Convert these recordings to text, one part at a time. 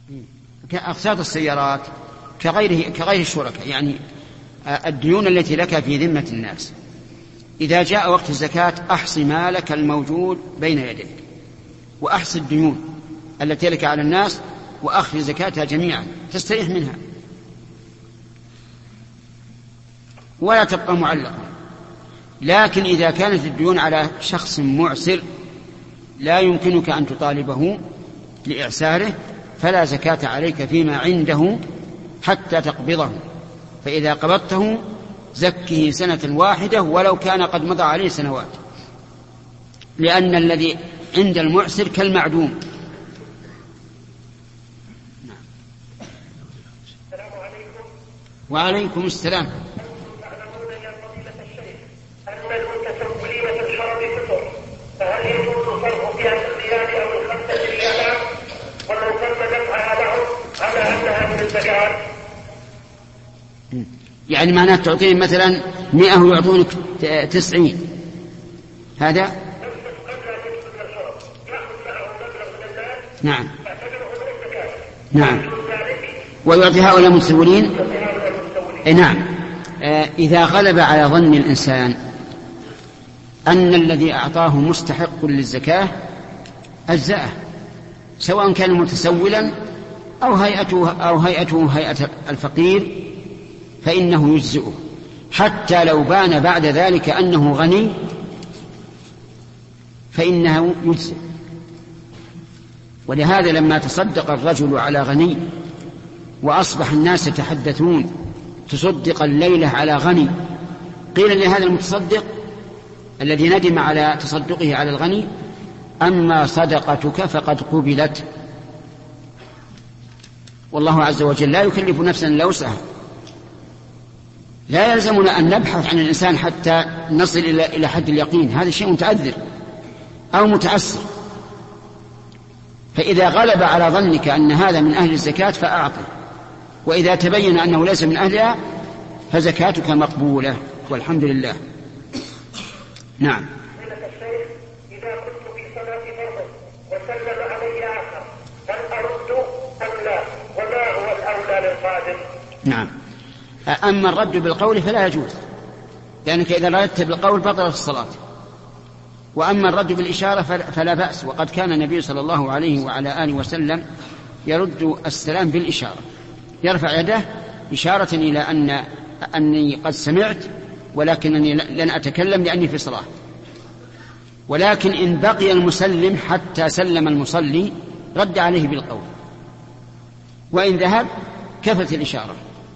أقساط السيارات كغير الشركاء، يعني الديون التي لك في ذمة الناس. إذا جاء وقت الزكاة أحصي مالك الموجود بين يديك، وأحصي الديون التي لك على الناس، وأخذ زكاتها جميعا تستريح منها ولا تبقى معلقة. لكن إذا كانت الديون على شخص معسر لا يمكنك أن تطالبه لإعساره، فلا زكاة عليك فيما عنده حتى تقبضه، فإذا قبضته زكه سنة واحدة ولو كان قد مضى عليه سنوات، لأن الذي عند المعسر كالمعدوم. السلام عليكم. وعليكم السلام. تعلمون يا فضيلة الشيخ أن المتسولين في الحرم فطر، فهل يجوز صرف فيها الريال أو 5 ريالات، ولو تم دفعها لهم على أنها من الزكاة؟ يعني معناه تعطيهم مثلا 100 ويعطونك 90، هذا نعم نعم، ويعطي هؤلاء المتسولين. نعم. إذا غلب على ظن الإنسان أن الذي أعطاه مستحق للزكاة أجزأه، سواء كان متسولا أو هيئته هيئة الفقير، فإنه يجزئه، حتى لو بان بعد ذلك أنه غني فإنه يجزئ. ولهذا لما تصدق الرجل على غني وأصبح الناس يتحدثون تصدق الليلة على غني، قيل لهذا المتصدق الذي ندم على تصدقه على الغني: أما صدقتك فقد قبلت. والله عز وجل لا يكلف نفسا إلا وسعها. لا يلزمنا أن نبحث عن الإنسان حتى نصل إلى حد اليقين، هذا شيء متعذر أو متعسر. فإذا غلب على ظنك أن هذا من أهل الزكاة فأعطه، وإذا تبين أنه ليس من أهلها فزكاتك مقبولة والحمد لله. نعم. إذا كنت في صلاة فرض وسلم علي آخر هل أرد أم لا؟ وما هو الأولى للقادم؟ نعم. أما الرد بالقول فلا يجوز، لأنك إذا رددت بالقول بطلت الصلاة. وأما الرد بالإشارة فلا بأس، وقد كان النبي صلى الله عليه وعلى آله وسلم يرد السلام بالإشارة، يرفع يده إشارة إلى أني قد سمعت ولكنني لن أتكلم لأني في صلاة. ولكن إن بقي المسلم حتى سلم المصلي رد عليه بالقول، وإن ذهب كفت الإشارة.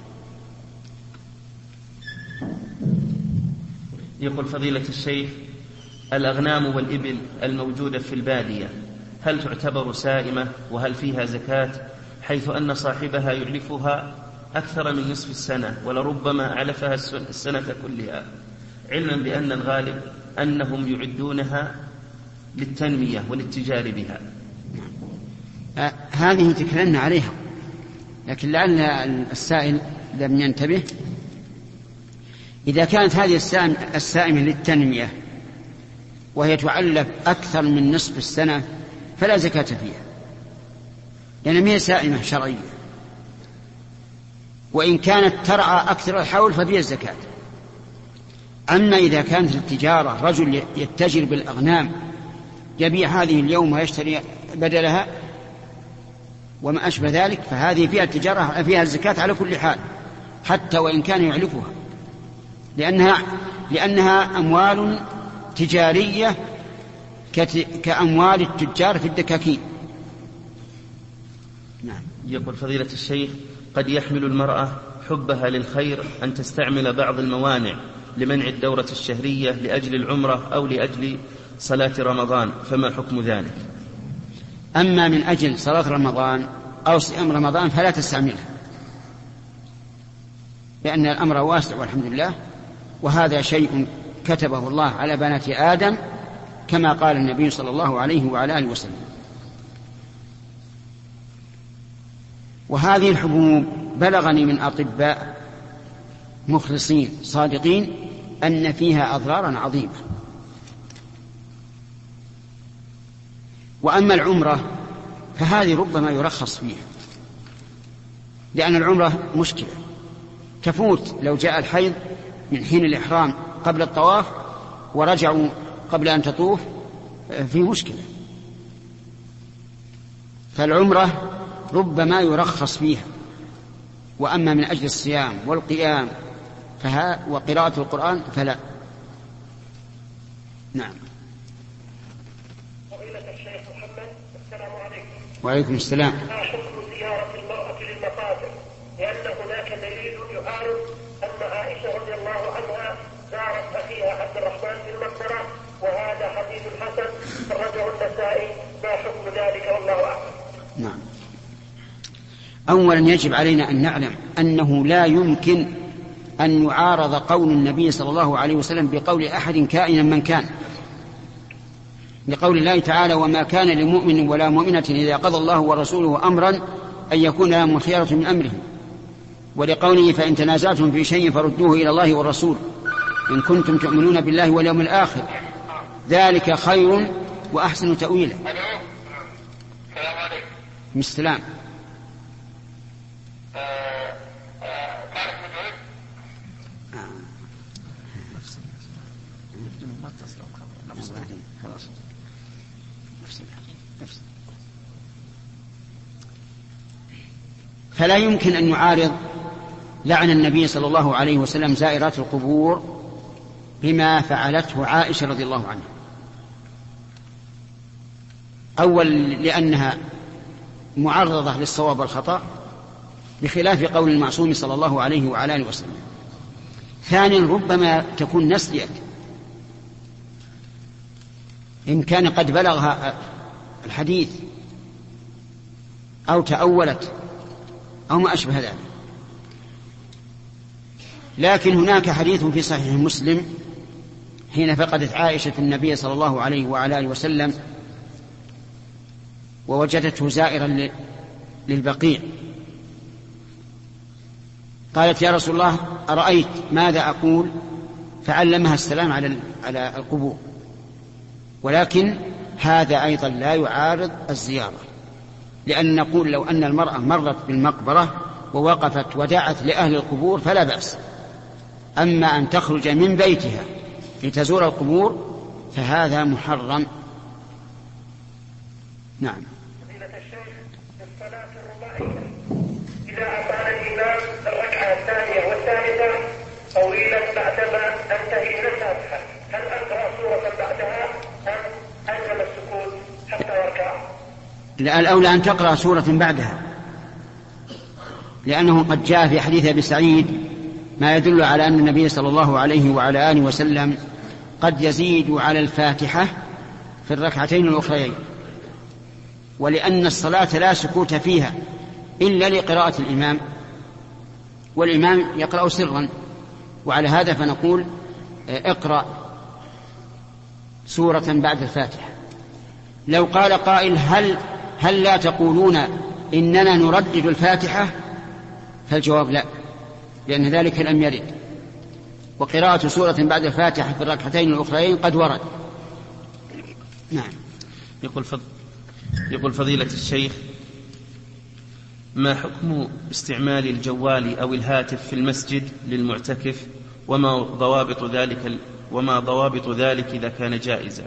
يقول فضيلة الشيخ: الأغنام والإبل الموجودة في البادية هل تعتبر سائمة؟ وهل فيها زكاة؟ حيث أن صاحبها يعلفها أكثر من نصف السنة، ولربما علفها السنة كلها، علما بأن الغالب أنهم يعدونها للتنمية والاتجار بها. هذه تكلمنا عليها، لكن لعل السائل لم ينتبه. إذا كانت هذه السائمة للتنمية وهي تعلف أكثر من نصف السنة فلا زكاة فيها، لأنها هي سائمة شرعية. وإن كانت ترعى أكثر الحول ففيها الزكاة. أما إذا كانت التجارة رجل يتجر بالأغنام، يبيع هذه اليوم ويشتري بدلها وما أشبه ذلك، فهذه فيها التجارة فيها الزكاة على كل حال، حتى وإن كان يعلفها، لأنها أموال تجارية كأموال التجار في الدكاكين. نعم. يقول فضيلة الشيخ: قد يحمل المرأة حبها للخير أن تستعمل بعض الموانع لمنع الدورة الشهرية لأجل العمرة أو لأجل صلاة رمضان، فما حكم ذلك؟ أما من أجل صلاة رمضان أو صيام رمضان فلا تستعملها، لأن الأمر واسع والحمد لله، وهذا شيء كتبه الله على بنات آدم كما قال النبي صلى الله عليه وعلى آله وسلم. وهذه الحبوب بلغني من أطباء مخلصين صادقين أن فيها أضرارا عظيمة. وأما العمرة فهذه ربما يرخص فيها، لأن العمرة مشكلة تفوت لو جاء الحيض من حين الإحرام قبل الطواف ورجعوا قبل أن تطوف في مشكلة. فالعمرة ربما يرخص فيها، وأما من أجل الصيام والقيام وقراءة القرآن فلا. نعم. فضيلة الشيخ محمد، السلام عليكم. وعليكم السلام. ما حكم زيارة المرأة للمقابر؟ لأن هناك دليل يعارض أن عائشة رضي الله عنها زارت أخيها عبد الرحمن في المقبرة، وهذا حديث حسن خرجه النسائي. ما حكم ذلك والله أعلم؟ نعم. أولا يجب علينا أن نعلم أنه لا يمكن أن يعارض قول النبي صلى الله عليه وسلم بقول أحد كائنا من كان، لقول الله تعالى: وما كان لمؤمن ولا مؤمنة إذا قضى الله ورسوله أمرا أن يكون لهم الخيرة من أمرهم، ولقوله: فإن تنازعتم في شيء فردوه إلى الله والرسول إن كنتم تؤمنون بالله واليوم الآخر ذلك خير وأحسن تأويلا. السلام عليكم. السلام. فلا يمكن أن يعارض لعن النبي صلى الله عليه وسلم زائرات القبور بما فعلته عائشة رضي الله عنها. أول لأنها معرضة للصواب والخطأ بخلاف قول المعصوم صلى الله عليه وعلى آله وسلم. ثانيا ربما تكون نسيت، إن كان قد بلغها الحديث أو تأولت أو ما أشبه ذلك. لكن هناك حديث في صحيح مسلم حين فقدت عائشة النبي صلى الله عليه وعلى آله وسلم ووجدته زائرا للبقيع، قالت: يا رسول الله أرأيت ماذا أقول؟ فعلمها السلام على القبور. ولكن هذا أيضا لا يعارض الزيارة، لأن نقول لو أن المرأة مرت بالمقبرة ووقفت ودعت لأهل القبور فلا بأس. أما أن تخرج من بيتها لتزور القبور فهذا محرم. نعم. فضيلة الشيخ، الصلاة الرباعية إذا أطال الإمام الركعة الثانية والثالثة طويلا بعدما أنتهي من الفاتحة، هل أقرأ سورة بعدها أم ألزم السكوت حتى يركع؟ لا، الأولى أن تقرأ سورة بعدها، لأنه قد جاء في حديث أبي سعيد ما يدل على أن النبي صلى الله عليه وعلى آله وسلم قد يزيد على الفاتحة في الركعتين الأخريين، ولأن الصلاة لا سكوت فيها إلا لقراءة الإمام، والإمام يقرأ سرا، وعلى هذا فنقول اقرأ سورة بعد الفاتحة. لو قال قائل هل لا تقولون إننا نردد الفاتحة؟ فالجواب لا، لأن ذلك لم يرد، وقراءة سورة بعد الفاتحة في الركعتين الأخرين قد ورد. نعم. يقول فضيلة الشيخ: ما حكم استعمال الجوال أو الهاتف في المسجد للمعتكف، وما ضوابط ذلك إذا كان جائزا؟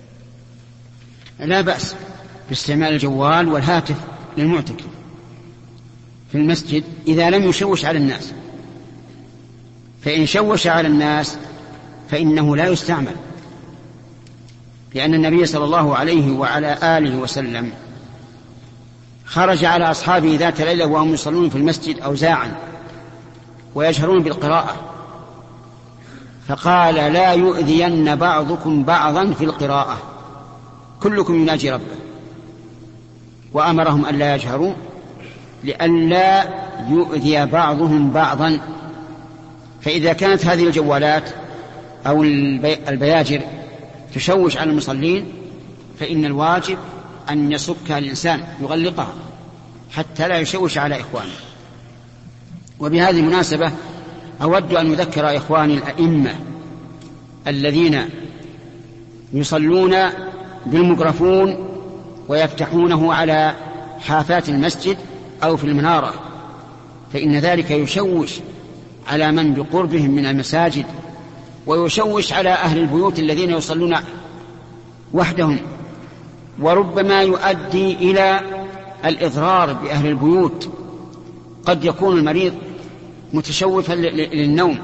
لا بأس باستعمال الجوال والهاتف للمعتكف في المسجد إذا لم يشوش على الناس، فإن شوش على الناس فإنه لا يستعمل، لأن النبي صلى الله عليه وعلى آله وسلم خرج على أصحابه ذات ليلة وهم يصلون في المسجد أوزاعا ويجهرون بالقراءة، فقال: لا يؤذين بعضكم بعضا في القراءة، كلكم يناجي ربه، وأمرهم أن لا يجهروا لئلا يؤذي بعضهم بعضا. فإذا كانت هذه الجوالات أو البياجر تشوش على المصلين فإن الواجب أن يصكها الإنسان يغلقها حتى لا يشوش على إخوانه. وبهذه المناسبة أود أن أذكر إخواني الأئمة الذين يصلون بالميكروفون ويفتحونه على حافات المسجد أو في المنارة فإن ذلك يشوش على من بقربهم من المساجد، ويشوش على أهل البيوت الذين يصلون وحدهم، وربما يؤدي إلى الإضرار بأهل البيوت. قد يكون المريض متشوفا للنوم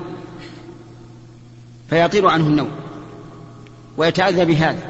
فيطير عنه النوم ويتأذى بهذا.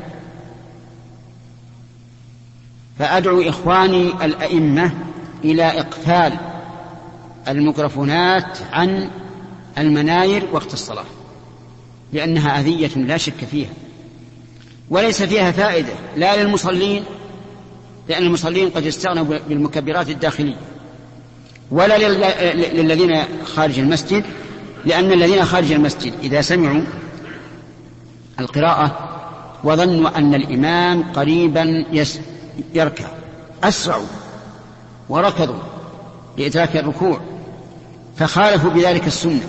فأدعو إخواني الأئمة إلى إقفال الميكروفونات عن المناير وقت الصلاة، لأنها أذية لا شك فيها، وليس فيها فائدة لا للمصلين، لأن المصلين قد يستغنوا بالمكبرات الداخلية، ولا للذين خارج المسجد، لأن الذين خارج المسجد إذا سمعوا القراءة وظنوا أن الإمام قريبا يركع أسرعوا وركضوا لإدراك الركوع فخالفوا بذلك السنة.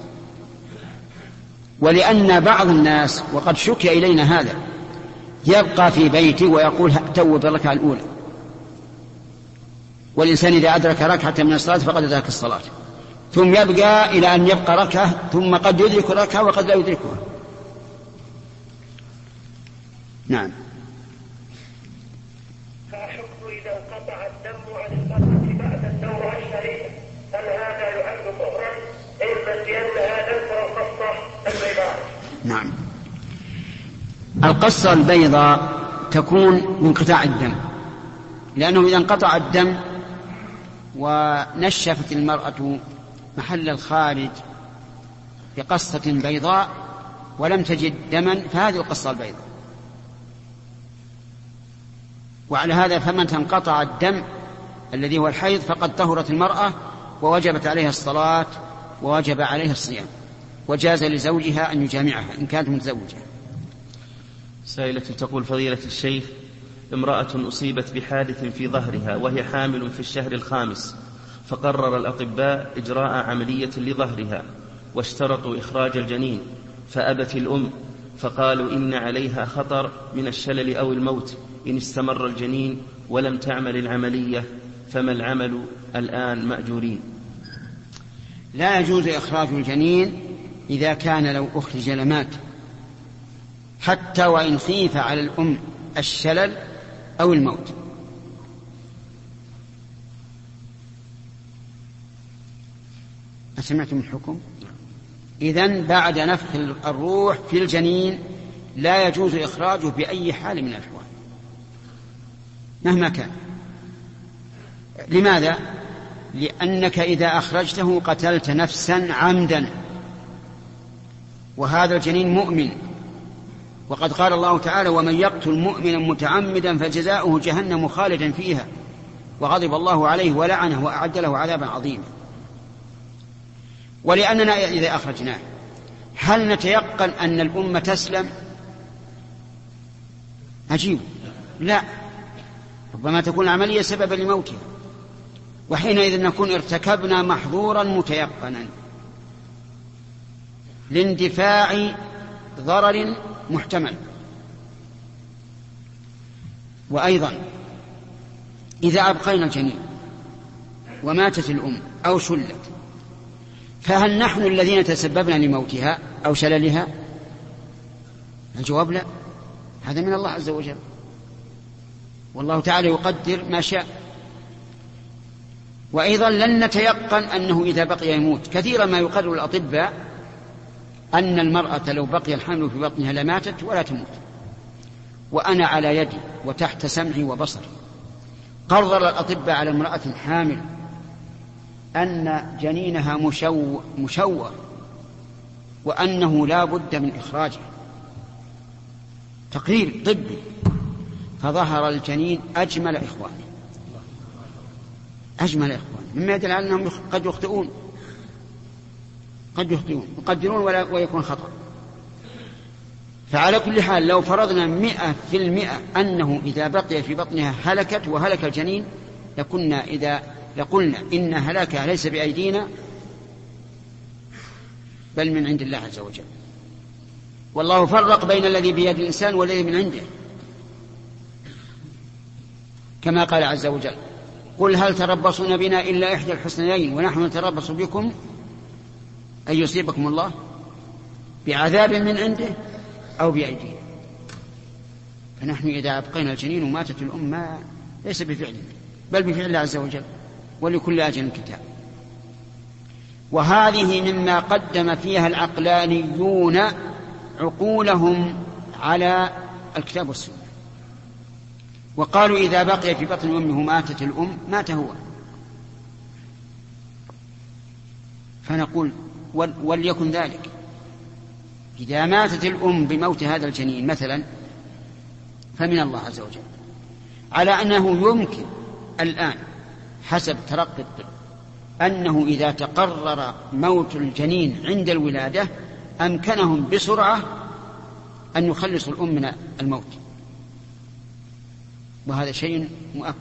ولأن بعض الناس، وقد شكي إلينا هذا، يبقى في بيته ويقول تو بالركعة الأولى، والإنسان إذا أدرك ركعة من الصلاة فقد أدرك الصلاة، ثم يبقى إلى أن يبقى ركعة، ثم قد يدرك ركعة وقد لا يدركها. نعم. فأحكم إذا انقطع الدم عن المرأة بعد الدورة الشريفة هل هذا يعد طهرا؟ علما بأنها أنفع القصة البيضاء. نعم. القصة البيضاء تكون بانقطاع الدم، لأنه إذا انقطع الدم ونشفت المرأة محل الخارج بقصة بيضاء ولم تجد دما فهذه القصة البيضاء. وعلى هذا فمن تنقطع الدم الذي هو الحيض فقد طهرت المرأة ووجبت عليها الصلاة ووجب عليها الصيام، وجاز لزوجها أن يجامعها إن كانت متزوجة. سائلة تقول: فضيلة الشيخ، امرأة أصيبت بحادث في ظهرها وهي حامل في الشهر الخامس، فقرر الأطباء إجراء عملية لظهرها واشترطوا إخراج الجنين، فأبت الأم، فقالوا إن عليها خطر من الشلل أو الموت إن استمر الجنين ولم تعمل العملية، فما العمل الآن مأجورين؟ لا يجوز إخراج الجنين إذا كان لو أخرج لمات، حتى وإن خيف على الأم الشلل أو الموت. أسمعتم الحكم؟ إذن بعد نفخ الروح في الجنين لا يجوز إخراجه بأي حال من الأحوال مهما كان. لماذا؟ لأنك إذا أخرجته قتلت نفسا عمدا، وهذا الجنين مؤمن، وقد قال الله تعالى: ومن يقتل مؤمنا متعمدا فجزاؤه جهنم خالدا فيها وغضب الله عليه ولعنه وأعد له عذابا عظيما. ولأننا إذا أخرجناه هل نتيقن أن الأمة تسلم؟ عجيب، لا، ربما تكون العملية سببا لموتها، وحينئذ نكون ارتكبنا محظورا متيقنا لاندفاع ضرر محتمل. وأيضا إذا أبقينا الجنين وماتت الأم أو شلت، فهل نحن الذين تسببنا لموتها أو شللها؟ الجواب لا، هذا من الله عز وجل، والله تعالى يقدر ما شاء. وأيضا لن نتيقن أنه إذا بقي يموت. كثيرا ما يقرر الأطباء أن المرأة لو بقي الحمل في بطنها لماتت ولا تموت، وأنا على يدي وتحت سمعي وبصري قرر الأطباء على امرأة حامل أن جنينها مشوه وأنه لا بد من إخراجه، تقرير طبي، فظهر الجنين أجمل إخوانه، أجمل إخوانه، مما يدل على أنهم قد يخطئون يقدرون ويكون خطأ. فعلى كل حال لو فرضنا 100% أنه إذا بقي في بطنها هلكت وهلك الجنين لقلنا إن هلاكها ليس بأيدينا بل من عند الله عز وجل. والله فرق بين الذي بيد الإنسان والذي من عنده، كما قال عز وجل: قل هل تربصون بنا إلا إحدى الحسنيين ونحن نتربص بكم أن يصيبكم الله بعذاب من عنده أو بأيدينا. فنحن إذا أبقينا الجنين وماتت الأم ليس بفعلنا بل بفعل الله عز وجل، ولكل أجل كتاب. وهذه مما قدم فيها العقلانيون عقولهم على الكتاب والسنة، وقالوا إذا بقي في بطن أمه ماتت الأم مات هو. فنقول وليكن ذلك، إذا ماتت الأم بموت هذا الجنين مثلا فمن الله عز وجل، على أنه يمكن الآن حسب ترقي الطب أنه إذا تقرر موت الجنين عند الولادة أمكنهم بسرعة أن يخلصوا الأم من الموت، وهذا شيء مؤكد.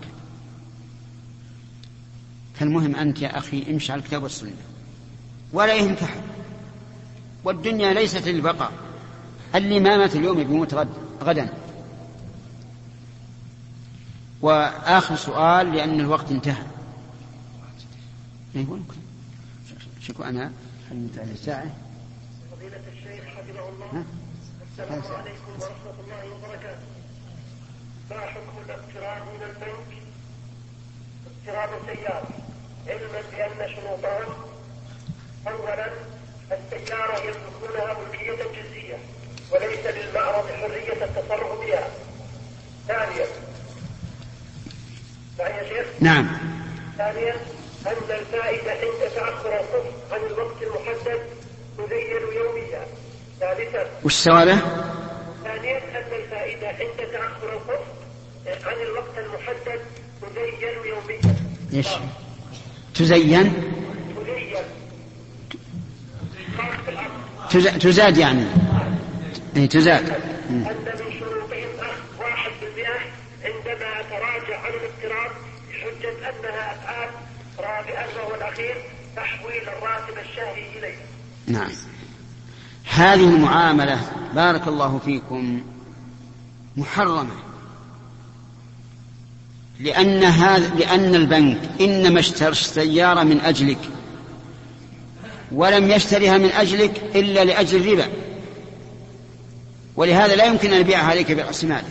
فالمهم أنت يا أخي امشي على الكتاب والسنة ولا يهمك أحد، والدنيا ليست للبقاء، اللي ما مات اليوم يموت غدا. وآخر سؤال لأن الوقت انتهى. شكو أنا حلمت على الساعة. فضيلة الشيخ حفظه الله، السلام عليكم ورحمة الله وبركاته. ما حكم الاقتراض من البنك اقتراض سيارة، علما بأن شروطان: أولا السيارة يملكونها ملكية جزئية وليس للمعرض حرية التصرف بها. ثانيا يا شيخ؟ نعم. ثانيا أن الفائدة عند تأخر الصرف عن الوقت المحدد تزين يوميا. ثالثا وش سؤاله؟ ثانيا أن الفائدة عند تأخر الصرف عن الوقت المحدد تزين يوميا. ايش تزين؟ تزاد يعني تزاد. أن من شروطهم 1% عندما تراجع عن الاقتراض بحجة أنها أفعال. رابعا وهو الأخير تحويل الراتب الشهري إليه. نعم. هذه المعاملة بارك الله فيكم محرمة، لأن البنك إنما اشترى السيارة من أجلك ولم يشتريها من أجلك إلا لأجل الربا، ولهذا لا يمكن أن يبيعها عليك برأس ماله.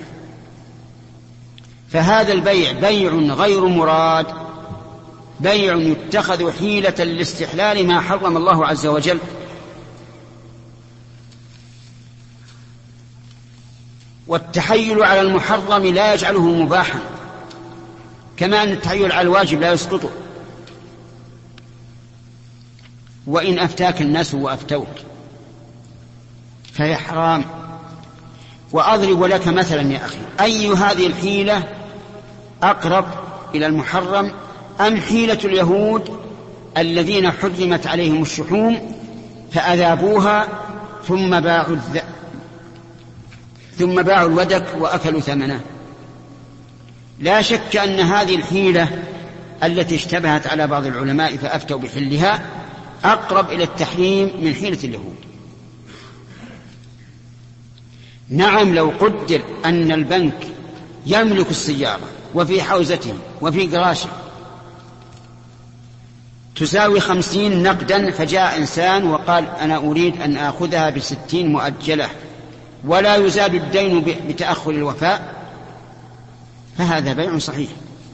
فهذا البيع بيع غير مراد، بيع يتخذ حيلة لاستحلال ما حرم الله عز وجل. والتحيل على المحرم لا يجعله مباحا، كما أن التحيل على الواجب لا يسقطه. وإن أفتاك الناس وأفتوك فهي حرام. وأضرب لك مثلا يا أخي، أي هذه الحيلة أقرب إلى المحرم أم حيلة اليهود الذين حرمت عليهم الشحوم فأذابوها ثم باعوا الودك وأكلوا ثمنه؟ لا شك أن هذه الحيلة التي اشتبهت على بعض العلماء فأفتوا بحلها أقرب إلى التحريم من حيلة اليهود. نعم، لو قدر أن البنك يملك السيارة وفي حوزته وفي قراشه تساوي 50 نقدا، فجاء إنسان وقال أنا أريد أن آخذها ب60 مؤجلة ولا يزاد الدين بتأخر الوفاء، فهذا بيع صحيح.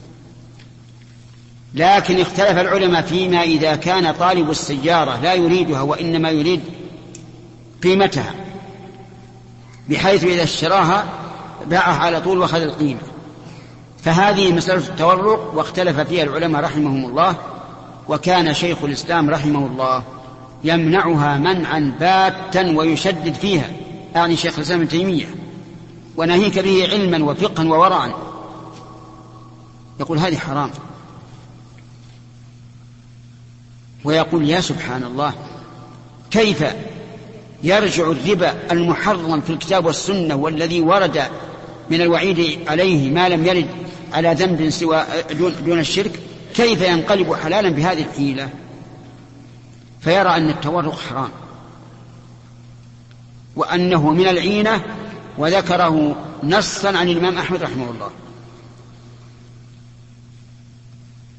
لكن اختلف العلماء فيما إذا كان طالب السيارة لا يريدها وإنما يريد قيمتها، بحيث إذا اشتراها باعها على طول وأخذ القيمة، فهذه مسألة التورق واختلف فيها العلماء رحمهم الله. وكان شيخ الإسلام رحمه الله يمنعها منعا باتا ويشدد فيها، يعني شيخ الإسلام ابن تيمية، وناهيك به علما وفقها وورعا، يقول هذه حرام. ويقول يا سبحان الله، كيف يرجع الربا المحرم في الكتاب والسنة والذي ورد من الوعيد عليه ما لم يرد على ذنب سوى دون الشرك، كيف ينقلب حلالا بهذه الحيلة؟ فيرى أن التورق حرام وأنه من العينة، وذكره نصا عن الإمام أحمد رحمه الله.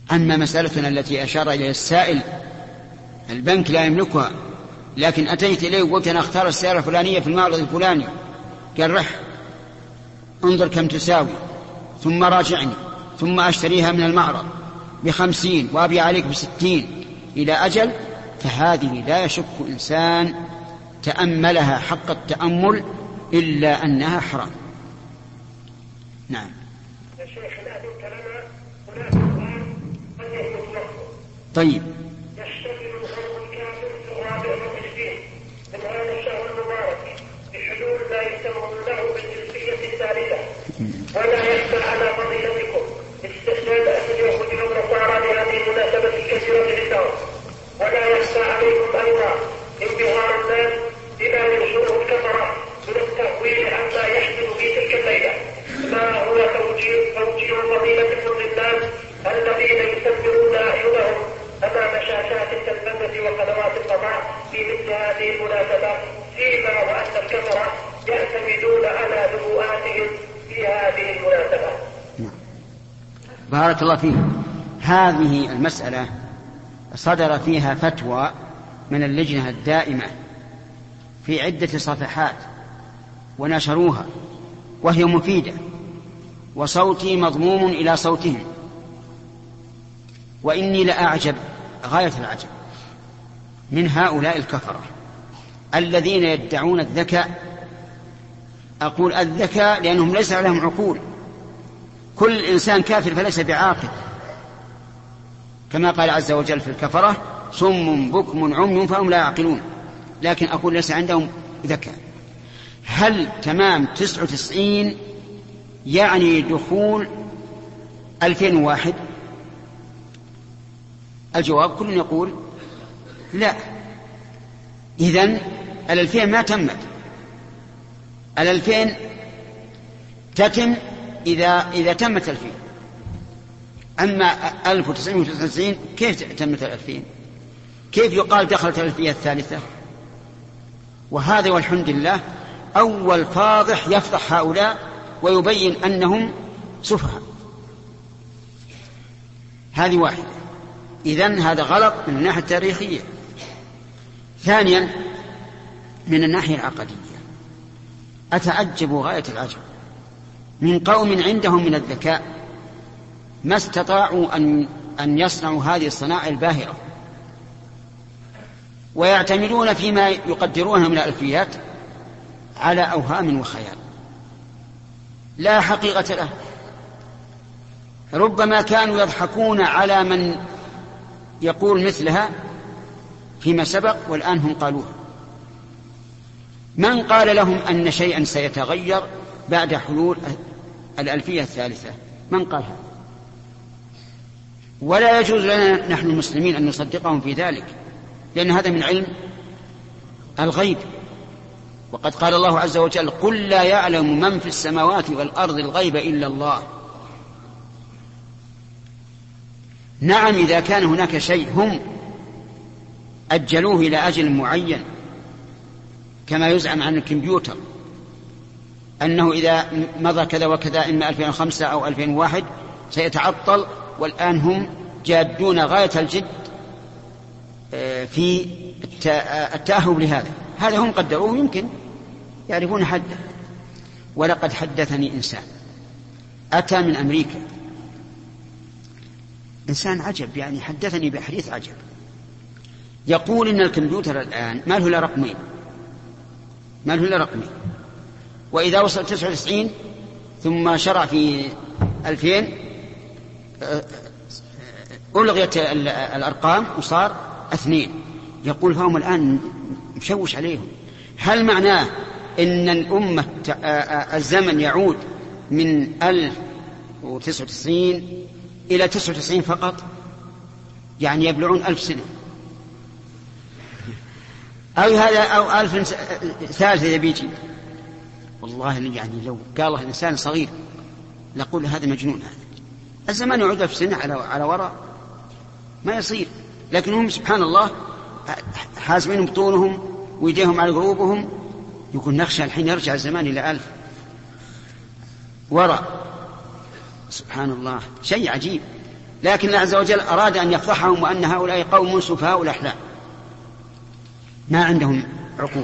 أما مسألتنا التي أشار إليها السائل، البنك لا يملكها، لكن أتيت إليه وقلت أنا أختار السيارة الفلانية في المعرض الفلاني، قال رح انظر كم تساوي ثم راجعني، ثم أشتريها من المعرض ب50 وأبي عليك ب60 إلى أجل، فهذه لا يشك إنسان تأملها حق التأمل إلا أنها حرام. نعم. يا شيخ هذه كلمة هناك سؤال قد يثبت له. طيب. يشتغل الغرب الكافر في الرابع والعشرين من هذا الشهر المبارك بحلول ما يسمى له بالجنسية الثالثة، ولا يخفى على فضيلتكم استخدام اليهود والنصارى لهذه المناسبة الكثيرة للدار، ولا يخفى عليكم أيضا انبهار الناس بما ينشره الكفرة من التأويل عما يحدث في تلك الليلة. ما هو توجيه فضيلتكم للناس الذين يسبرون أعينهم أمام شاشات التلفزة وقنوات الفضاء في مثل هذه المناسبات، فيما وأن الكفرة يعتمدون على نبوءاتهم في هذه المناسبات؟ بارك الله فيك. هذه المسألة صدر فيها فتوى من اللجنة الدائمة في عدة صفحات ونشروها، وهي مفيدة، وصوتي مضموم إلى صوتهم، وإني لأعجب غاية العجب من هؤلاء الكفرة الذين يدعون الذكاء. أقول الذكاء لأنهم ليس لهم عقول، كل إنسان كافر فليس بعاقل، كما قال عز وجل في الكفرة صم بكم عمي فهم لا يعقلون، لكن أقول ليس عندهم ذكاء. هل تمام 99 يعني دخول 2001؟ الجواب كل يقول لا. إذن 2000 ما تمت، 2000 تتم إذا تمت 2000. أما 1999 كيف تمت 2000؟ كيف يقال دخلت الألفية الثالثة؟ وهذا والحمد لله أول فاضح يفضح هؤلاء ويبين أنهم سفهاء. هذه واحدة. إذن هذا غلط من الناحية التاريخية. ثانيا من الناحية العقدية، أتعجب غاية العجب من قوم عندهم من الذكاء ما استطاعوا أن يصنعوا هذه الصناعة الباهرة، ويعتمدون فيما يقدرونه من الألفيات على أوهام وخيال لا حقيقة له. ربما كانوا يضحكون على من يقول مثلها فيما سبق والآن هم قالوها. من قال لهم أن شيئا سيتغير بعد حلول الألفية الثالثة؟ من قال هذا؟ ولا يجوز لنا نحن المسلمين أن نصدقهم في ذلك، لأن هذا من علم الغيب. وقد قال الله عز وجل قل لا يعلم من في السماوات والأرض الغيب إلا الله. نعم، إذا كان هناك شيء هم أجلوه إلى أجل معين كما يزعم عن الكمبيوتر أنه إذا مضى كذا وكذا إما 2005 أو 2001 سيتعطل، والآن هم جادون غاية الجد في التأهب لهذا. هذا هم قدروه، يمكن يعرفون حده. ولقد حدثني إنسان أتى من أمريكا، إنسان عجب، يعني حدثني بحديث عجب. يقول إن الكمبيوتر الآن ما له إلا رقمين، وإذا وصل 99 ثم شرع في 2000 ألغيت الأرقام وصار 2. يقول فهم الآن مشوش عليهم. هل معناه إن الأمة الزمن يعود من 1099 إلى 99 فقط؟ يعني يبلعون 1000 سنة، أو هذا أو 1000 ثالثة يبيجي. والله يعني لو قال إنسان صغير نقول هذا مجنون، هذا الزمان يعود 1000 سنة على وراء، ما يصير. لكن هم سبحان الله حاسمين بطونهم ويديهم على قلوبهم، يقول نخشى الحين يرجع الزمان إلى 1000 وراء. سبحان الله، شيء عجيب. لكن الله عز وجل أراد أن يفضحهم وأن هؤلاء قوم سفهاء الأحلام ما عندهم عقول.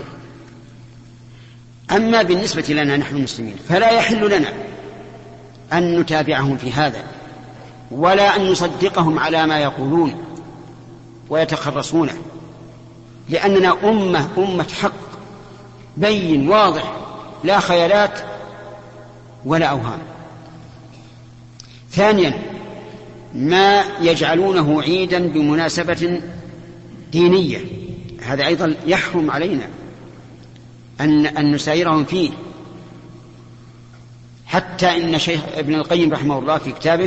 أما بالنسبة لنا نحن المسلمين فلا يحل لنا أن نتابعهم في هذا ولا أن نصدقهم على ما يقولون ويتخرصونه، لأننا أمة حق بين واضح لا خيالات ولا أوهام. ثانيا ما يجعلونه عيدا بمناسبة دينية، هذا أيضا يحرم علينا أن نسايرهم فيه. حتى إن شيخ ابن القيم رحمه الله في كتابه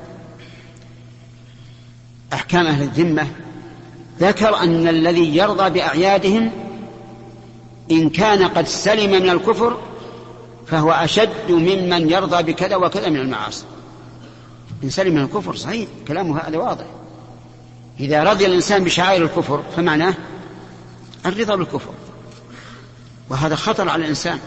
أحكام أهل الذمة ذكر أن الذي يرضى بأعيادهم إن كان قد سلم من الكفر فهو أشد ممن يرضى بكذا وكذا من المعاصي. إن سلم من الكفر صحيح كلامه هذا واضح. إذا رضي الإنسان بشعائر الكفر فمعناه الرضا بالكفر، وهذا خطر على الإنسان.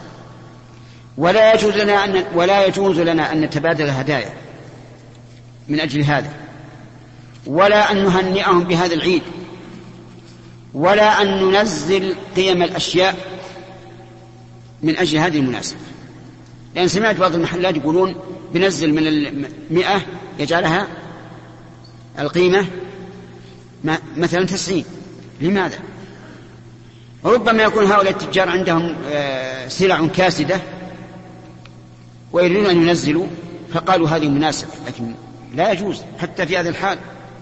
ولا يجوز لنا أن نتبادل الهدايا من أجل هذا، ولا أن نهنئهم بهذا العيد، ولا أن ننزل قيم الأشياء من أجل هذه المناسبة. لأن سمعت بعض المحلات يقولون بنزل من 100 يجعلها القيمة مثلا 90. لماذا؟ ربما يكون هؤلاء التجار عندهم سلع كاسدة ويريدون أن ينزلوا فقالوا هذه مناسبة، لكن لا يجوز حتى في هذا الحال.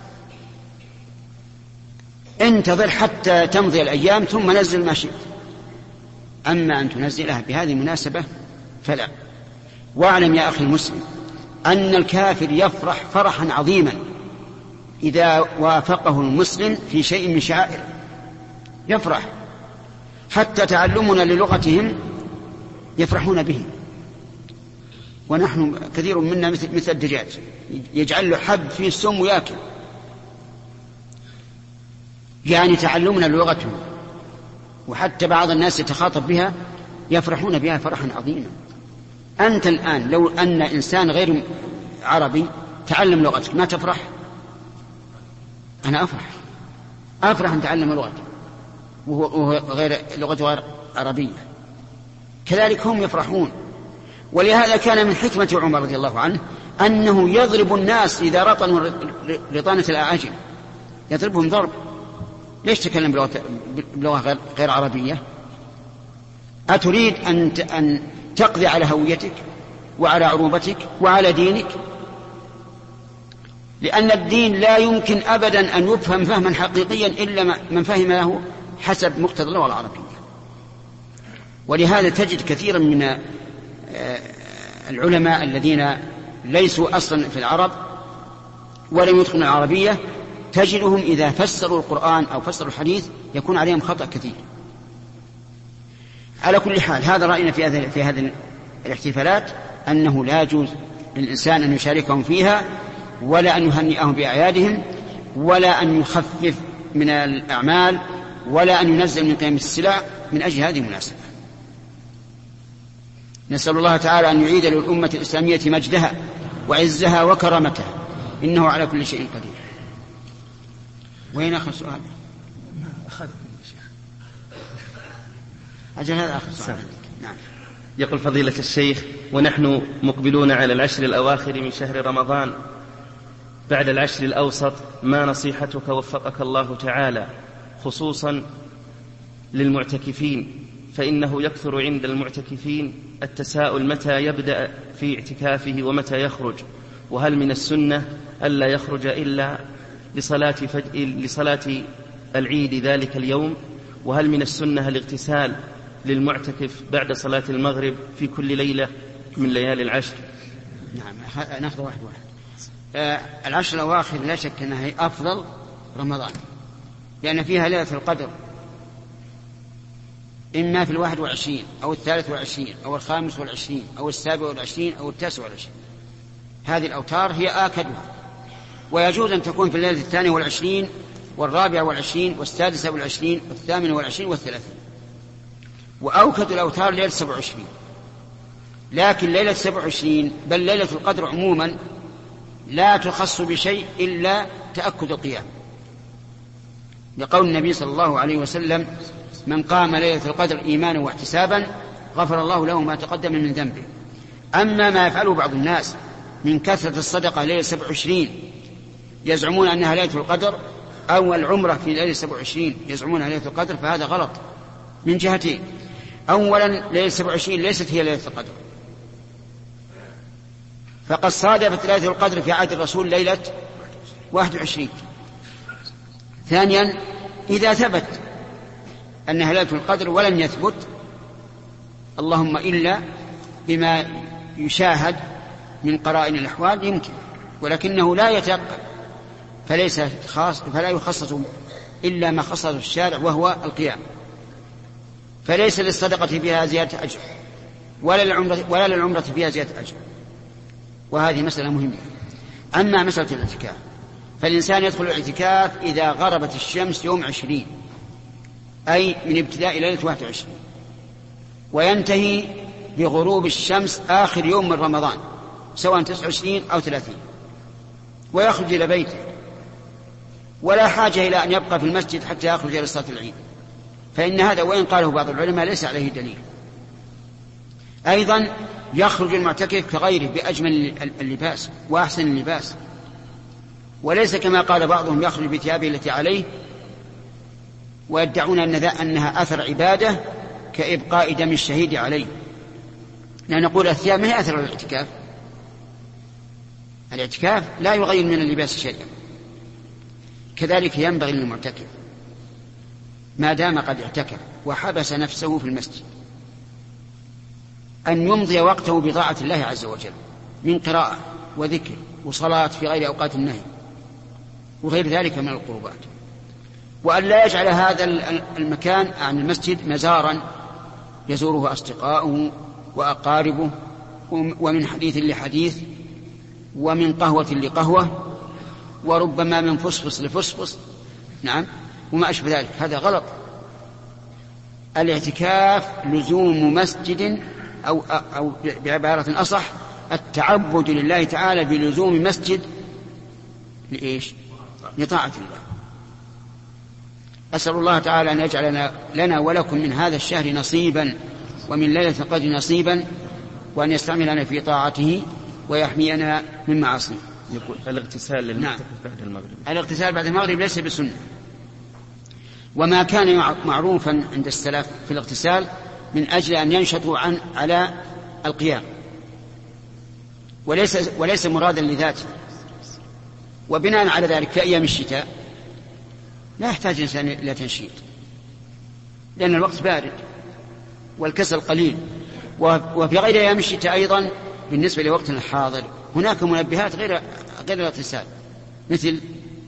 انتظر حتى تمضي الأيام ثم نزل ما شئت، أما أن تنزلها بهذه المناسبة فلا. واعلم يا أخي المسلم أن الكافر يفرح فرحا عظيما إذا وافقه المسلم في شيء من شعائره، يفرح. حتى تعلمنا للغتهم يفرحون به، ونحن كثير منا مثل الدجاج يجعل له حب فيه السم وياكل. يعني تعلمنا لغتهم، وحتى بعض الناس يتخاطب بها يفرحون بها فرحا عظيما. أنت الآن لو أن إنسان غير عربي تعلم لغتك ما تفرح؟ أنا أفرح أن تعلم لغتك وهو غير لغته غير عربية. كذلك هم يفرحون. ولهذا كان من حكمة عمر رضي الله عنه أنه يضرب الناس إذا رطنوا رطانة الأعاجم، يضربهم ضرب. ليش تكلم بلغة غير عربية؟ أتريد أن تقضي على هويتك وعلى عروبتك وعلى دينك؟ لأن الدين لا يمكن أبدا أن يفهم فهما حقيقيا إلا من فهم له حسب مقتضى اللغة العربية. ولهذا تجد كثيرا من العلماء الذين ليسوا أصلا في العرب ولم يتقنوا العربية تجدهم إذا فسروا القرآن أو فسروا الحديث يكون عليهم خطأ كثير. على كل حال هذا رأينا في هذه الاحتفالات أنه لا يجوز للإنسان أن يشاركهم فيها، ولا أن يهنئهم بأعيادهم، ولا أن يخفف من الأعمال، ولا أن ينزل من قيم السلع من أجل هذه المناسبة. نسأل الله تعالى أن يعيد للأمة الإسلامية مجدها وعزها وكرامتها، إنه على كل شيء قدير. وين آخر سؤال؟ أخذ الشيخ. أجل هذا آخر سؤال. نعم. يقول فضيلة الشيخ: ونحن مقبلون على العشر الأواخر من شهر رمضان بعد العشر الأوسط، ما نصيحتك وفقك الله تعالى خصوصا للمعتكفين، فإنه يكثر عند المعتكفين التساؤل متى يبدأ في اعتكافه ومتى يخرج، وهل من السنة ألا يخرج إلا لصلاة العيد ذلك اليوم، وهل من السنة الاغتسال للمعتكف بعد صلاة المغرب في كل ليلة من ليالي العشر؟ نعم، نأخذ واحد. العشر الأواخر لا شك أنها أفضل رمضان، لأن فيها ليلة القدر، إما في 21 أو 23 أو 25 أو 27 أو 29. هذه الأوتار هي آكدها، ويجوز أن تكون في الليلة 22 و24 و26 و28 و30. وأوكد الأوتار ليلة 27. لكن ليلة 27 بل ليلة القدر عموما لا تخص بشيء إلا تأكد القيام، لقول النبي صلى الله عليه وسلم: من قام ليلة القدر إيمانا واحتسابا غفر الله له ما تقدم من ذنبه. أما ما يفعله بعض الناس من كثرة الصدقة ليلة 27 يزعمون أنها ليلة القدر، أو العمرة في ليلة 27 يزعمون أنها ليلة القدر، فهذا غلط من جهتين. أولا، ليلة 27 ليست هي ليلة القدر، فقد صادفت ليلة القدر في عهد الرسول ليلة 21. ثانيا، إذا ثبت أنها ليلة القدر ولم يثبت، اللهم إلا بما يشاهد من قرائن الأحوال يمكن، ولكنه لا يتيقن، فلا يخصص إلا ما خصص الشارع وهو القيام. فليس للصدقة فيها زيادة أجر ولا للعمرة فيها زيادة أجر، وهذه مسألة مهمة. أما مسألة الاعتكاف، فالإنسان يدخل الاعتكاف إذا غربت الشمس يوم 20، أي من ابتداء ليلة 21، وينتهي بغروب الشمس آخر يوم من رمضان سواء 29 أو 30، ويخرج إلى بيته، ولا حاجة إلى أن يبقى في المسجد حتى يخرج إلى صلاة العيد، فإن هذا وإن قاله بعض العلماء ليس عليه دليل. أيضا يخرج المعتكف كغيره بأجمل اللباس وأحسن اللباس، وليس كما قال بعضهم يخرج بثيابه التي عليه ويدعون أنها أثر عبادة كإبقاء دم الشهيد عليه. لأن نقول الثياب ما هي أثر الاعتكاف، الاعتكاف لا يغير من اللباس شيئا. كذلك ينبغي للمعتكف ما دام قد اعتكف وحبس نفسه في المسجد أن يمضي وقته بطاعة الله عز وجل من قراءة وذكر وصلاة في غير أوقات النهي وغير ذلك من القربات، وأن لا يجعل هذا المكان عن المسجد مزارا يزوره أصدقاؤه وأقاربه، ومن حديث لحديث، ومن قهوة لقهوة، وربما من فصفص لفصفص، نعم، وما أشبه ذلك. هذا غلط. الاعتكاف لزوم مسجد أو بعبارة أصح التعبد لله تعالى بلزوم مسجد لإيش؟ لطاعة الله. أسأل الله تعالى أن يجعل لنا ولكم من هذا الشهر نصيبا ومن ليلة القدر نصيبا، وأن يستعملنا في طاعته ويحمينا من معاصيه. الاغتسال للمعتكف بعد المغرب. الاغتسال بعد المغرب ليس بسنة، وما كان معروفا عند السلف في الاغتسال من أجل أن ينشطوا على القيام، وليس مرادا لذاته. وبناء على ذلك في أيام الشتاء لا يحتاج الإنسان إلى تنشيط، لأن الوقت بارد والكسل قليل. وفي غير أيام الشتاء أيضا بالنسبة لوقتنا الحاضر هناك منبهات غير الاغتسال، مثل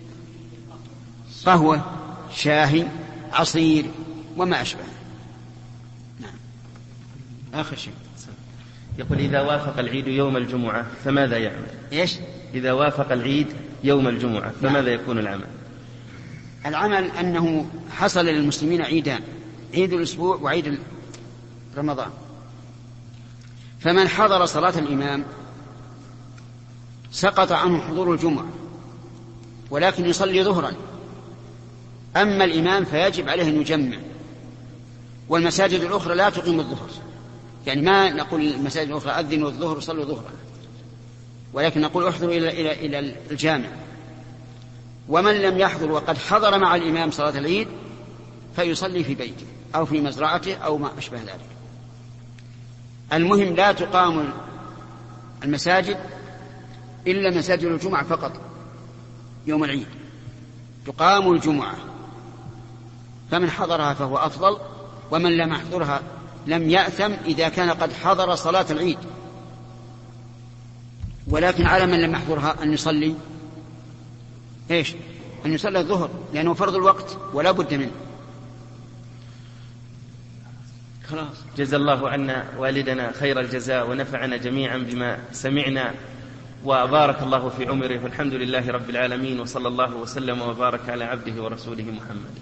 قهوة، شاهي، عصير، وما أشبه. نعم. آخر شيء يقول: إذا وافق العيد يوم الجمعة فماذا يعمل؟ إيش؟ إذا وافق العيد يوم الجمعة فماذا يكون العمل؟ العمل أنه حصل للمسلمين عيدان: عيد الأسبوع وعيد رمضان. فمن حضر صلاة الإمام سقط عنه حضور الجمعة، ولكن يصلي ظهرا. أما الإمام فيجب عليه أن يجمع، والمساجد الأخرى لا تقيم الظهر، يعني ما نقول المساجد الأخرى أذنوا الظهر وصلوا ظهرا، ولكن نقول احضروا إلى الجامع. ومن لم يحضر وقد حضر مع الإمام صلاة العيد فيصلي في بيته أو في مزرعته أو ما أشبه ذلك. المهم لا تقام المساجد إلا مساجد الجمعة فقط يوم العيد، تقام الجمعة، فمن حضرها فهو أفضل، ومن لم يحضرها لم يأثم إذا كان قد حضر صلاة العيد. ولكن على من لم يحضرها أن يصلي إيش؟ أن يصلي الظهر، لأنه فرض الوقت ولا بد منه. خلاص. جزا الله عنا والدنا خير الجزاء، ونفعنا جميعا بما سمعنا، وبارك الله في عمره، والحمد لله رب العالمين، وصلى الله وسلم وبارك على عبده ورسوله محمد.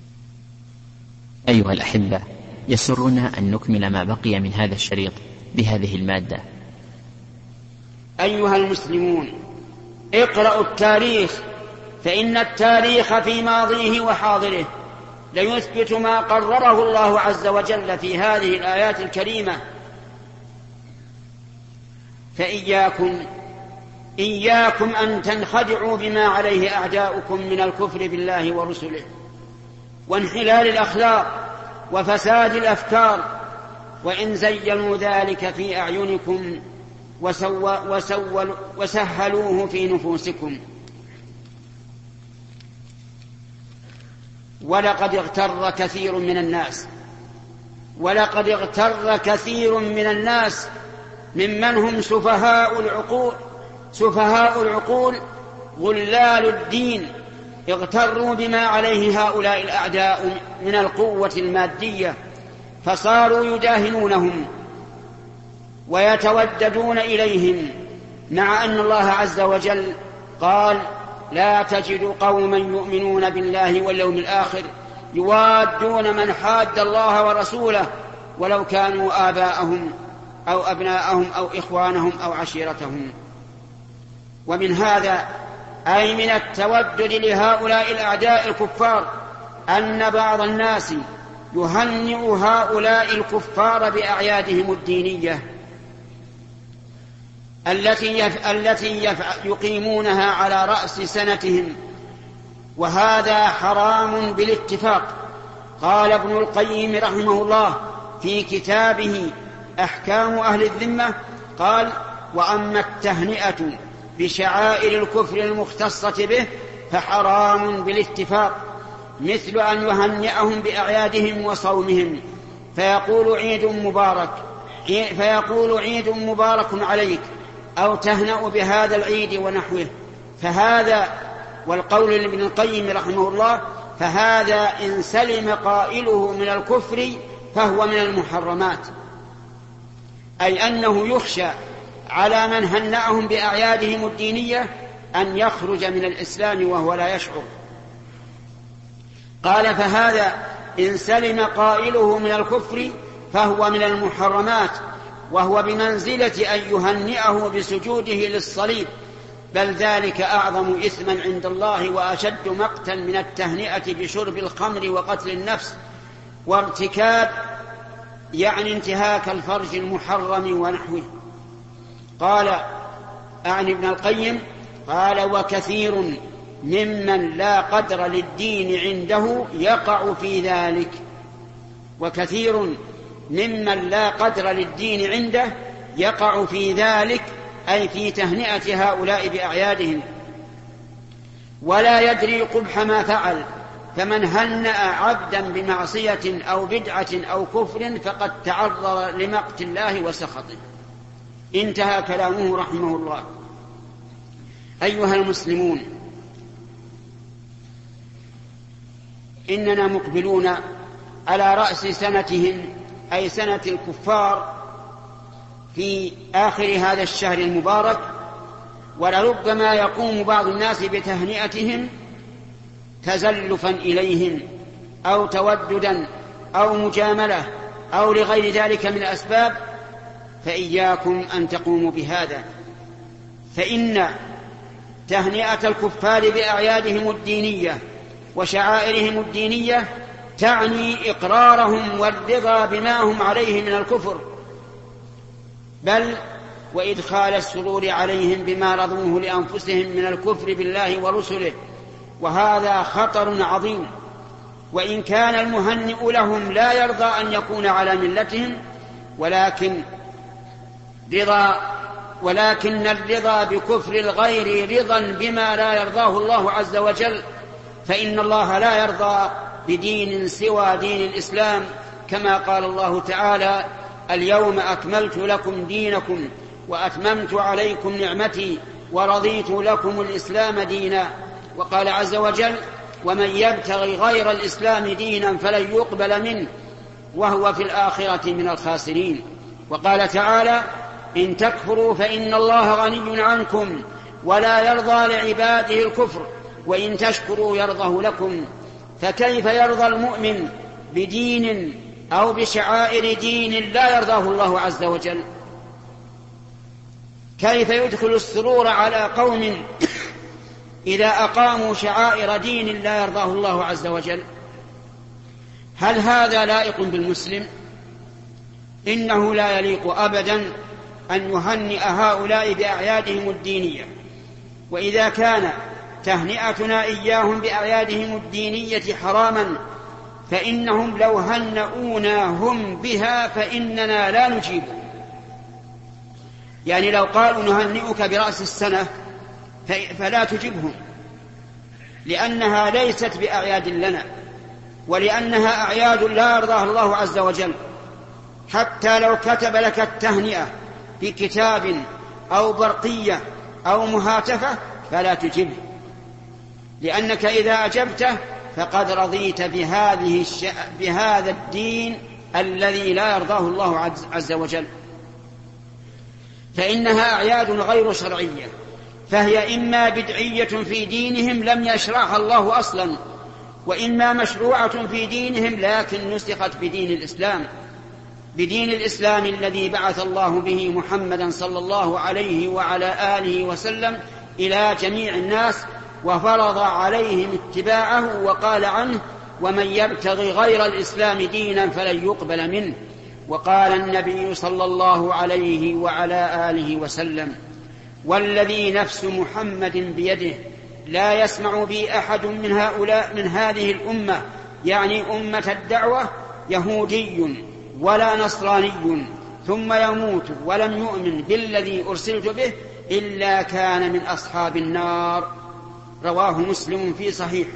أيها الأحبة، يسرنا أن نكمل ما بقي من هذا الشريط بهذه المادة: أيها المسلمون، اقرأوا التاريخ فإن التاريخ في ماضيه وحاضره ليثبت ما قرره الله عز وجل في هذه الآيات الكريمة. إياكم أن تنخدعوا بما عليه أعداؤكم من الكفر بالله ورسله وانحلال الأخلاق وفساد الأفكار، وإن زينوا ذلك في أعينكم وسهلوه في نفوسكم. ولقد اغتر كثير من الناس ممن هم سفهاء العقول غلال الدين، اغتروا بما عليه هؤلاء الأعداء من القوة المادية، فصاروا يداهنونهم ويتوددون إليهم، مع أن الله عز وجل قال: لا تجد قوما يؤمنون بالله واليوم الآخر يوادون من حاد الله ورسوله ولو كانوا آباءهم أو أبناءهم أو إخوانهم أو عشيرتهم. ومن هذا أي من التودد لهؤلاء الأعداء الكفار أن بعض الناس يهنئ هؤلاء الكفار بأعيادهم الدينية التي يقيمونها على رأس سنتهم، وهذا حرام بالاتفاق. قال ابن القيم رحمه الله في كتابه أحكام أهل الذمة، قال: وأما التهنئة بشعائر الكفر المختصة به فحرام بالاتفاق، مثل أن يهنئهم بأعيادهم وصومهم فيقول عيد مبارك عليك، أو تهنأ بهذا العيد ونحوه. فهذا، والقول لابن القيم رحمه الله، فهذا إن سلم قائله من الكفر فهو من المحرمات، أي أنه يخشى على من هنأهم بأعيادهم الدينية أن يخرج من الإسلام وهو لا يشعر. قال: فهذا إن سلم قائله من الكفر فهو من المحرمات، وهو بمنزلة أن يهنئه بسجوده للصليب، بل ذلك أعظم إثما عند الله وأشد مقتا من التهنئة بشرب الخمر وقتل النفس وارتكاب انتهاك الفرج المحرم ونحوه. قال أعني ابن القيم، قال: وكثير ممن لا قدر للدين عنده يقع في ذلك. وكثير ممن لا قدر للدين عنده يقع في ذلك، أي في تهنئة هؤلاء بأعيادهم، ولا يدري قبح ما فعل، فمن هنأ عبدا بمعصية أو بدعة أو كفر فقد تعرض لمقت الله وسخطه. انتهى كلامه رحمه الله. أيها المسلمون، إننا مقبلون على رأس سنتهم، أي سنة الكفار، في آخر هذا الشهر المبارك، ولربما يقوم بعض الناس بتهنئتهم تزلفا إليهم أو توددا أو مجاملة أو لغير ذلك من الأسباب، فإياكم أن تقوموا بهذا، فإن تهنئة الكفار بأعيادهم الدينية وشعائرهم الدينية تعني إقرارهم والرضا بما هم عليه من الكفر، بل وإدخال السرور عليهم بما رضوه لأنفسهم من الكفر بالله ورسله، وهذا خطر عظيم. وإن كان المهنئ لهم لا يرضى أن يكون على ملتهم، ولكن الرضا بكفر الغير رضا بما لا يرضاه الله عز وجل، فإن الله لا يرضى بدين سوى دين الإسلام، كما قال الله تعالى: اليوم أكملت لكم دينكم وأتممت عليكم نعمتي ورضيت لكم الإسلام دينا. وقال عز وجل: ومن يبتغي غير الإسلام دينا فلن يقبل منه وهو في الآخرة من الخاسرين. وقال تعالى: إن تكفروا فإن الله غني عنكم ولا يرضى لعباده الكفر وإن تشكروا يرضه لكم. فكيف يرضى المؤمن بدين أو بشعائر دين لا يرضاه الله عز وجل؟ كيف يدخل السرور على قوم إذا أقاموا شعائر دين لا يرضاه الله عز وجل، هل هذا لائق بالمسلم؟ إنه لا يليق أبدا أن يهنئ هؤلاء بأعيادهم الدينية. وإذا كان تهنئتنا إياهم بأعيادهم الدينية حراما، فإنهم لو هنؤونا هم بها فإننا لا نجيب. يعني لو قالوا نهنئك برأس السنة فلا تجبهم، لأنها ليست بأعياد لنا، ولأنها أعياد لا يرضاها الله عز وجل. حتى لو كتب لك التهنئة بكتاب أو برقية أو مهاتفة فلا تجبه، لأنك إذا أجبته فقد رضيت بهذا الدين الذي لا يرضاه الله عز وجل. فإنها أعياد غير شرعية، فهي إما بدعية في دينهم لم يشرعها الله أصلا، وإما مشروعة في دينهم لكن نسخت بدين الإسلام الذي بعث الله به محمدا صلى الله عليه وعلى آله وسلم إلى جميع الناس، وفرض عليهم اتباعه، وقال عنه: ومن يبتغي غير الإسلام دينا فلن يقبل منه. وقال النبي صلى الله عليه وعلى آله وسلم: والذي نفس محمد بيده لا يسمع بي أحد من هذه الأمة، يعني أمة الدعوة، يهودي ولا نصراني ثم يموت ولم يؤمن بالذي أرسلت به إلا كان من أصحاب النار. رواه مسلم في صحيحه.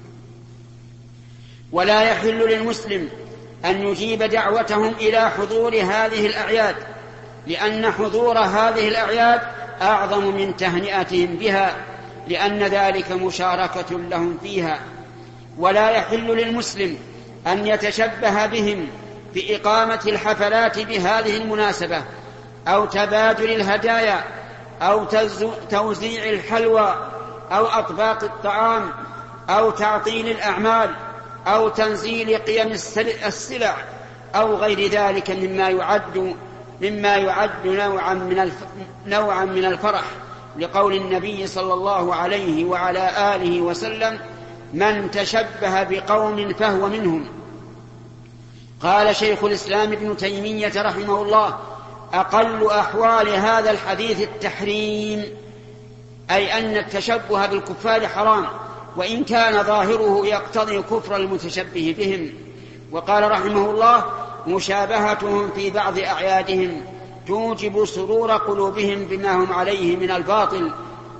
ولا يحل للمسلم أن يجيب دعوتهم إلى حضور هذه الأعياد، لأن حضور هذه الأعياد أعظم من تهنئتهم بها، لأن ذلك مشاركة لهم فيها. ولا يحل للمسلم أن يتشبه بهم بإقامة الحفلات بهذه المناسبة، أو تبادل الهدايا، أو توزيع الحلوى، أو أطباق الطعام، أو تعطيل الأعمال، أو تنزيل قيم السلع، أو غير ذلك مما يعد نوعا من الفرح، لقول النبي صلى الله عليه وعلى آله وسلم: من تشبه بقوم فهو منهم. قال شيخ الإسلام ابن تيمية رحمه الله: أقل أحوال هذا الحديث التحريم، أي أن التشبه بالكفار حرام، وإن كان ظاهره يقتضي كفر المتشبه بهم. وقال رحمه الله: مشابهتهم في بعض أعيادهم توجب سرور قلوبهم بما هم عليه من الباطل،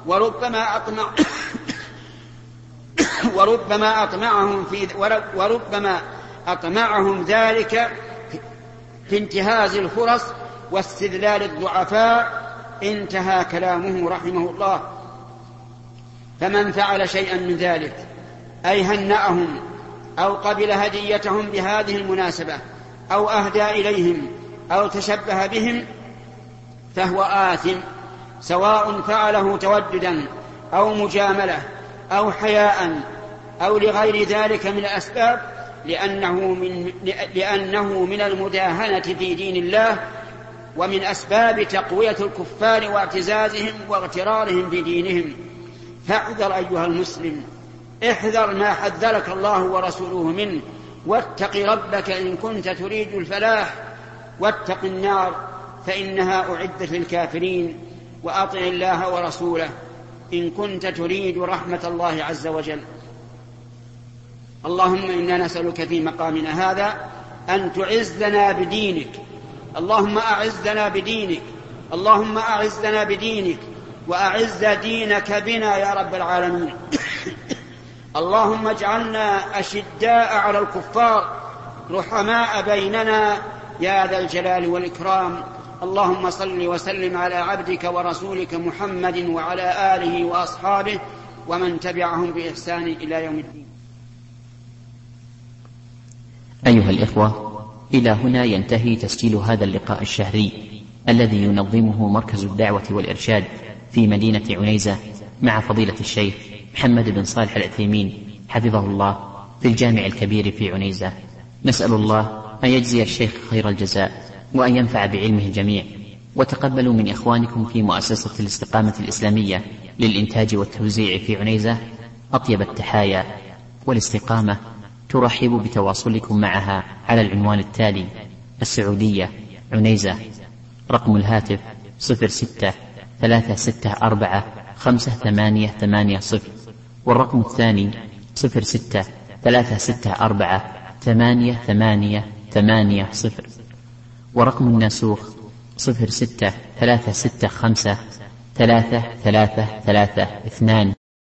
وربما أطمعهم ذلك في انتهاز الفرص واستذلال الضعفاء. انتهى كلامه رحمه الله. فمن فعل شيئا من ذلك، أي هنأهم أو قبل هديتهم بهذه المناسبة، أو أهدى إليهم، أو تشبه بهم، فهو آثم، سواء فعله توددا أو مجاملة أو حياء أو لغير ذلك من الأسباب، لأنه من المداهنة في دين الله، ومن أسباب تقوية الكفار واعتزازهم واغترارهم بدينهم. فاحذر أيها المسلم، احذر ما حذرك الله ورسوله منه، واتق ربك إن كنت تريد الفلاح، واتق النار فإنها أعدت للكافرين، وأطع الله ورسوله إن كنت تريد رحمة الله عز وجل. اللهم إنا نسألك في مقامنا هذا أن تعزنا بدينك، اللهم أعزنا بدينك، اللهم أعزنا بدينك، وأعز دينك بنا يا رب العالمين. اللهم اجعلنا أشداء على الكفار رحماء بيننا يا ذا الجلال والإكرام. اللهم صل وسلم على عبدك ورسولك محمد وعلى آله وأصحابه ومن تبعهم بإحسان إلى يوم الدين. أيها الإخوة، إلى هنا ينتهي تسجيل هذا اللقاء الشهري الذي ينظمه مركز الدعوة والإرشاد في مدينة عنيزة مع فضيلة الشيخ محمد بن صالح العثيمين حفظه الله في الجامع الكبير في عنيزة. نسأل الله أن يجزي الشيخ خير الجزاء، وأن ينفع بعلمه الجميع، وتقبلوا من إخوانكم في مؤسسة الاستقامة الإسلامية للإنتاج والتوزيع في عنيزة أطيب التحايا، والاستقامة ترحب بتواصلكم معها على العنوان التالي: السعودية، عنيزة. رقم الهاتف 06-364-5880، والرقم الثاني 06-364-8880، ورقم الناسوخ 06-365-3332.